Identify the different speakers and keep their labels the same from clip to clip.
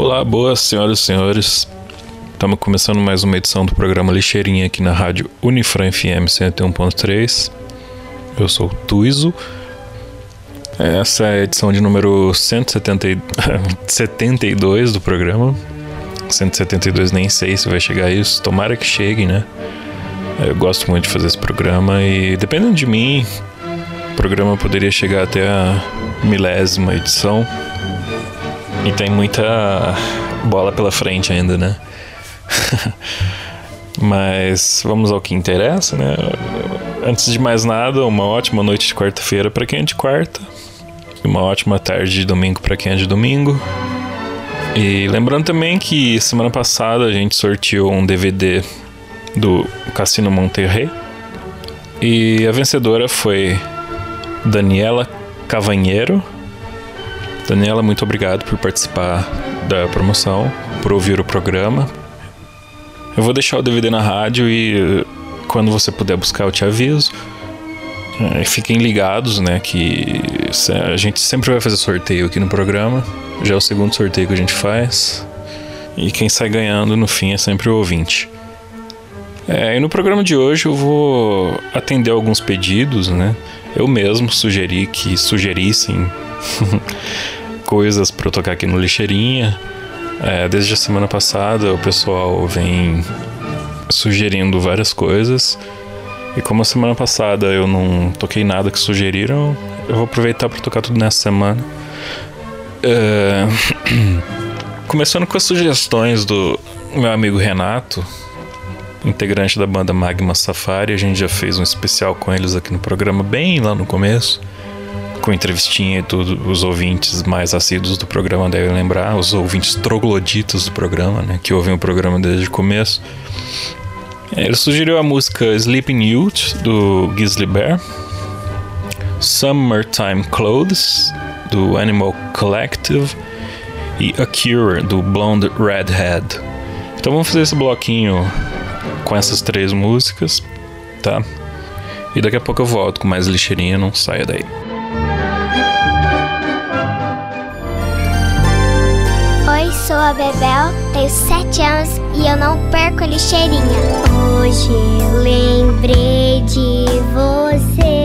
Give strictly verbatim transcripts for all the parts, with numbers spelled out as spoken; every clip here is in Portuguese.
Speaker 1: Olá, boas senhoras e senhores. Estamos começando mais uma edição do programa Lixeirinha aqui na rádio Unifran F M cento e um ponto três. Eu sou o Tuizo. Essa é a edição de número cento e setenta e dois do programa. cento e setenta e dois, nem sei se vai chegar a isso. Tomara que chegue, né? Eu gosto muito de fazer esse programa e, dependendo de mim, o programa poderia chegar até a milésima edição. E tem muita bola pela frente ainda, né? Mas vamos ao que interessa, né? Antes de mais nada, uma ótima noite de quarta-feira para quem é de quarta. E uma ótima tarde de domingo para quem é de domingo. E lembrando também que semana passada a gente sorteou um D V D do Cassino Monterrey. E a vencedora foi Daniela Cavanheiro. Daniela, muito obrigado por participar da promoção, por ouvir o programa. Eu vou deixar o D V D na rádio e quando você puder buscar eu te aviso. E fiquem ligados, né, que a gente sempre vai fazer sorteio aqui no programa. Já é o segundo sorteio que a gente faz. E quem sai ganhando no fim é sempre o ouvinte. É, e no programa de hoje eu vou atender alguns pedidos, né? Eu mesmo sugeri que sugerissem coisas para eu tocar aqui no Lixeirinha. É, desde a semana passada o pessoal vem sugerindo várias coisas. E como a semana passada eu não toquei nada que sugeriram, eu vou aproveitar para tocar tudo nessa semana. É... Começando com as sugestões do meu amigo Renato, integrante da banda Magma Safari. A gente já fez um especial com eles aqui no programa, bem lá no começo, com entrevistinha e tudo. Os ouvintes mais assíduos do programa devem lembrar, os ouvintes trogloditas do programa, né, que ouvem o programa desde o começo. Ele sugeriu a música Sleeping Youth, do Grizzly Bear, Summertime Clothes, do Animal Collective, e A Cure, do Blonde Redhead. Então vamos fazer esse bloquinho com essas três músicas, tá? E daqui a pouco eu volto com mais Lixeirinha, não saia daí.
Speaker 2: Oi, sou a Bebel, tenho sete anos e eu não perco a Lixeirinha. Hoje eu lembrei de você.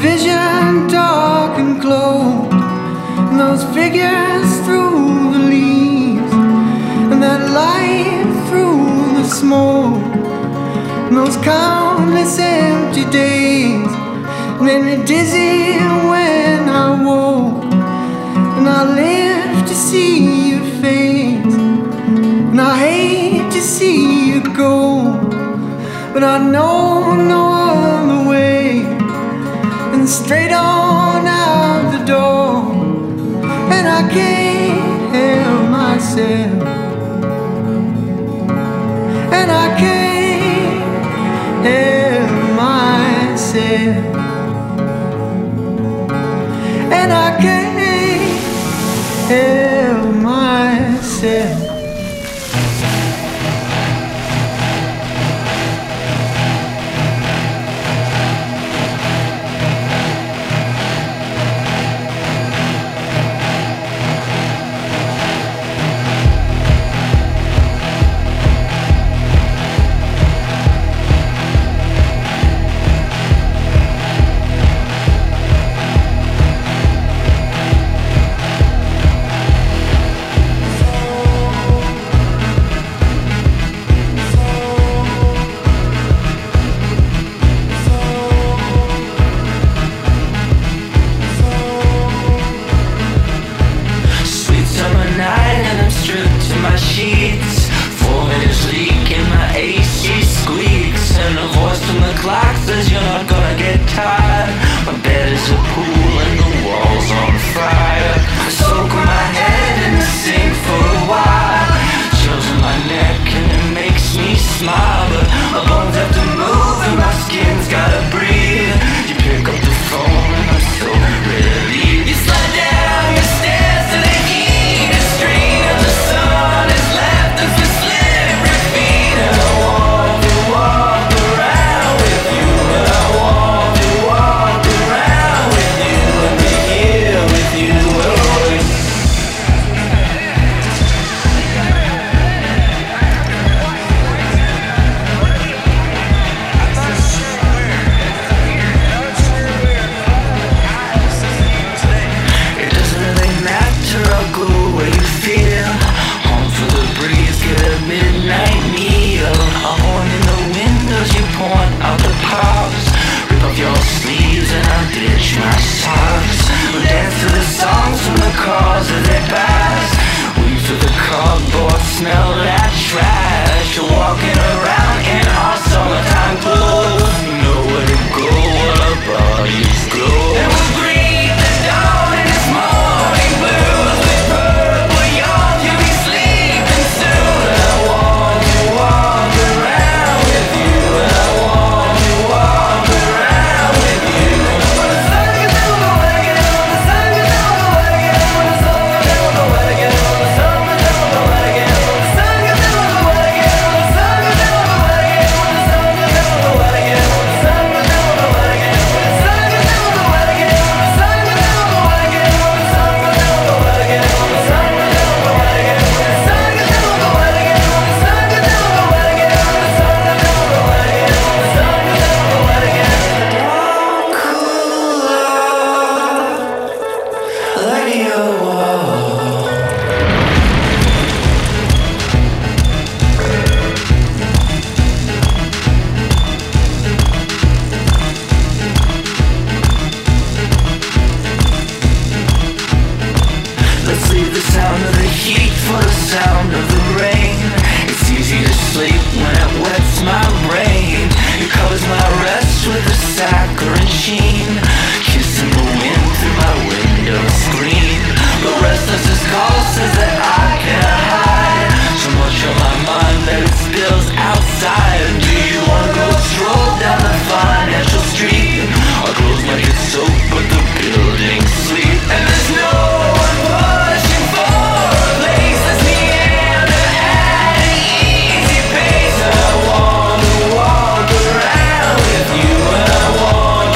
Speaker 3: vision dark and closed, and those figures through the leaves, and that light through the smoke, and those countless empty days made me dizzy when I woke. And I live to see your face, and I hate to see you go, but I know no other way, and straight on out the door, and I can't help myself, and I can't help myself, and I can't help myself.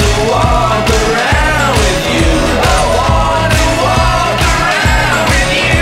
Speaker 4: With you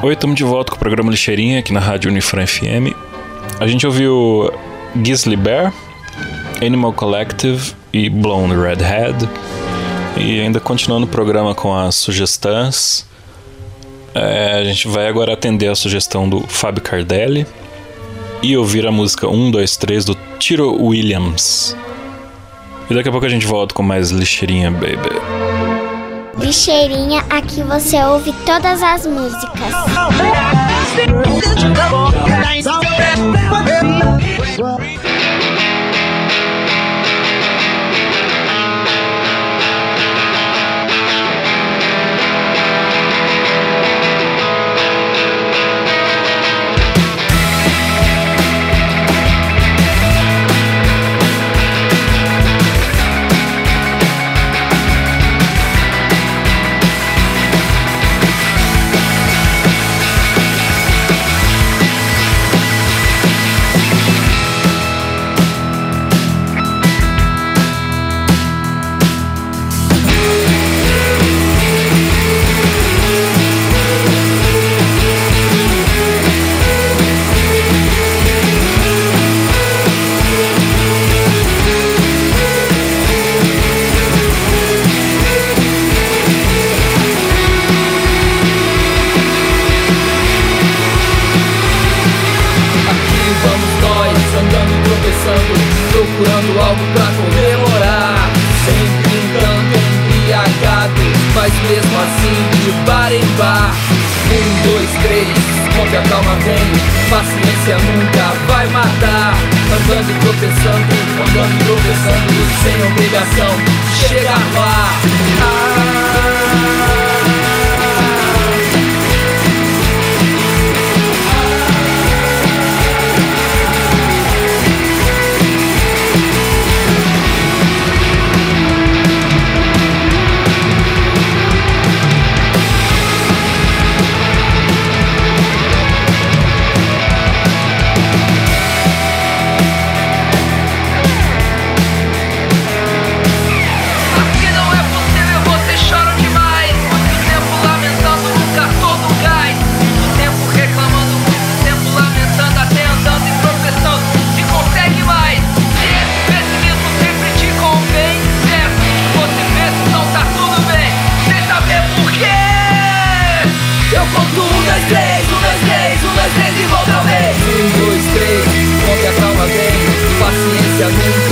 Speaker 1: Oi, estamos de volta com o programa Lixeirinha aqui na Rádio Unifran F M. A gente ouviu Grizzly Bear, Animal Collective e Blonde Redhead. E ainda continuando o programa com as sugestões, é, a gente vai agora atender a sugestão do Fábio Cardelli e ouvir a música um, dois, três do Tiro Williams. E daqui a pouco a gente volta com mais Lixeirinha, baby.
Speaker 2: Lixeirinha, aqui você ouve todas as músicas.
Speaker 4: Procurando algo pra comemorar, sempre um tanto embriagado, mas mesmo assim de bar em bar. Um, dois, três, conte a calma vem, paciência nunca vai matar. Andando e tropeçando, andando e tropeçando, sem obrigação de chegar lá. Ah, nunca